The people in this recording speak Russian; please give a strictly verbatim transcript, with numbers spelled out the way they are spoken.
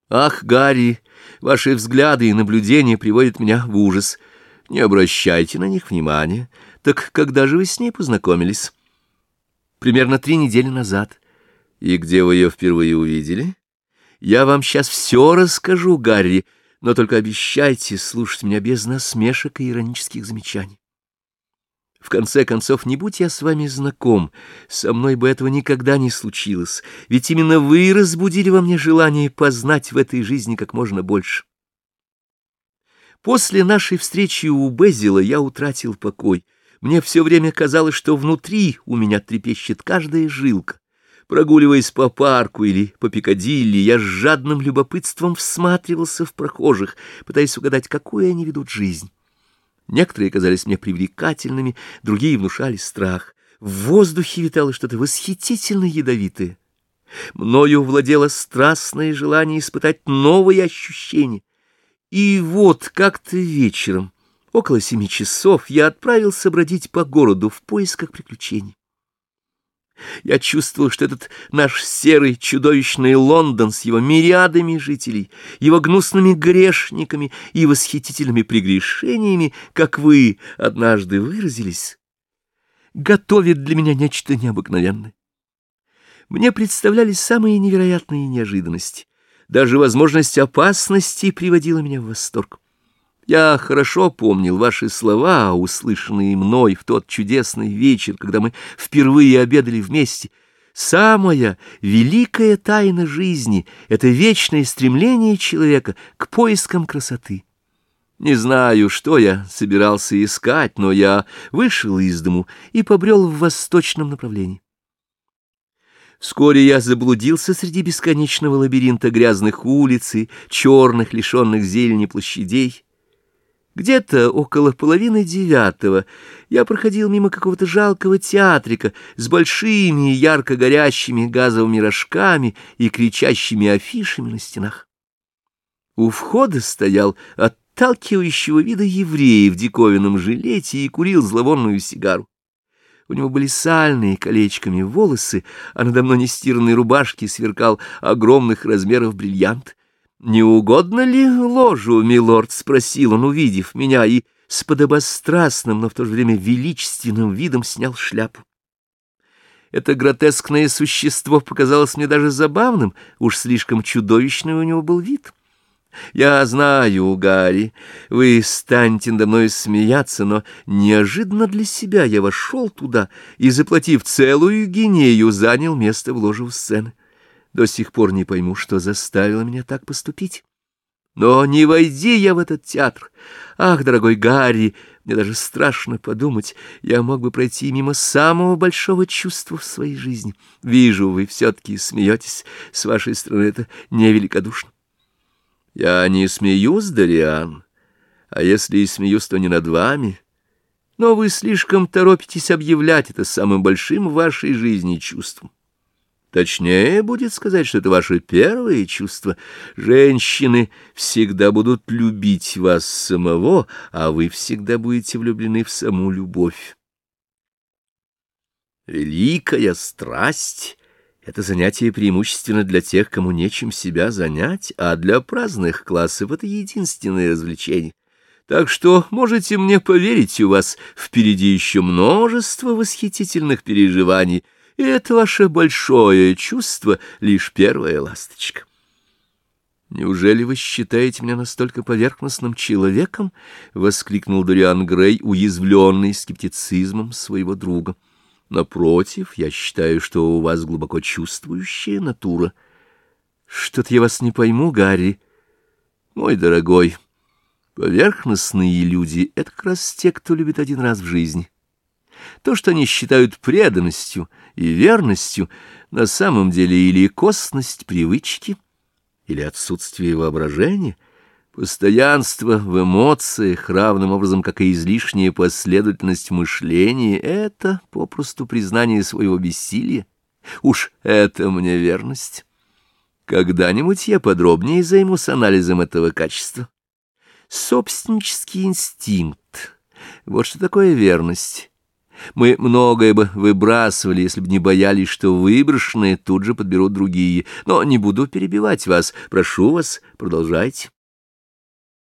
Ах, Гарри, ваши взгляды и наблюдения приводят меня в ужас. Не обращайте на них внимания. Так когда же вы с ней познакомились? Примерно три недели назад. И где вы ее впервые увидели? Я вам сейчас все расскажу, Гарри, но только обещайте слушать меня без насмешек и иронических замечаний. В конце концов, не будь я с вами знаком, со мной бы этого никогда не случилось, ведь именно вы разбудили во мне желание познать в этой жизни как можно больше. После нашей встречи у Безила я утратил покой. Мне все время казалось, что внутри у меня трепещет каждая жилка. Прогуливаясь по парку или по Пикадилли, я с жадным любопытством всматривался в прохожих, пытаясь угадать, какую они ведут жизнь. Некоторые казались мне привлекательными, другие внушали страх. В воздухе витало что-то восхитительно ядовитое. Мною владело страстное желание испытать новые ощущения. И вот как-то вечером, около семи часов, я отправился бродить по городу в поисках приключений. Я чувствовал, что этот наш серый чудовищный Лондон с его мириадами жителей, его гнусными грешниками и восхитительными прегрешениями, как вы однажды выразились, готовит для меня нечто необыкновенное. Мне представлялись самые невероятные неожиданности. Даже возможность опасности приводила меня в восторг. Я хорошо помнил ваши слова, услышанные мной в тот чудесный вечер, когда мы впервые обедали вместе. Самая великая тайна жизни — это вечное стремление человека к поискам красоты. Не знаю, что я собирался искать, но я вышел из дому и побрел в восточном направлении. Вскоре я заблудился среди бесконечного лабиринта грязных улиц и черных, лишенных зелени площадей. Где-то около половины девятого я проходил мимо какого-то жалкого театрика с большими ярко горящими газовыми рожками и кричащими афишами на стенах. У входа стоял отталкивающего вида еврей в диковинном жилете и курил зловонную сигару. У него были сальные колечками волосы, а на давно нестиранной рубашке сверкал огромных размеров бриллиант. «Не угодно ли ложу, милорд?» — спросил он, увидев меня, и с подобострастным, но в то же время величественным видом снял шляпу. Это гротескное существо показалось мне даже забавным, уж слишком чудовищный у него был вид. Я знаю, Гарри, вы станете надо мной смеяться, но неожиданно для себя я вошел туда и, заплатив целую гинею, занял место в ложе у сцены. До сих пор не пойму, что заставило меня так поступить. Но не войди я в этот театр. Ах, дорогой Гарри, мне даже страшно подумать, я мог бы пройти мимо самого большого чувства в своей жизни. Вижу, вы все-таки смеетесь, с вашей стороны это невеликодушно. Я не смеюсь, Дориан, а если и смеюсь, то не над вами. Но вы слишком торопитесь объявлять это самым большим в вашей жизни чувством. Точнее будет сказать, что это ваше первое чувство. Женщины всегда будут любить вас самого, а вы всегда будете влюблены в саму любовь. Великая страсть — это занятие преимущественно для тех, кому нечем себя занять, а для праздных классов это единственное развлечение. Так что, можете мне поверить, у вас впереди еще множество восхитительных переживаний, и это ваше большое чувство — лишь первая ласточка. «Неужели вы считаете меня настолько поверхностным человеком?» — воскликнул Дориан Грей, уязвленный скептицизмом своего друга. «Напротив, я считаю, что у вас глубоко чувствующая натура». «Что-то я вас не пойму, Гарри. Мой дорогой, поверхностные люди — это как раз те, кто любит один раз в жизни. То, что они считают преданностью и верностью, на самом деле или косность привычки, или отсутствие воображения, постоянство в эмоциях, равным образом, как и излишняя последовательность мышления, это попросту признание своего бессилия. Уж это мне верность. Когда-нибудь я подробнее займусь анализом этого качества. Собственнический инстинкт — вот что такое верность. Мы многое бы выбрасывали, если бы не боялись, что выброшенные тут же подберут другие. Но не буду перебивать вас. Прошу вас, продолжайте.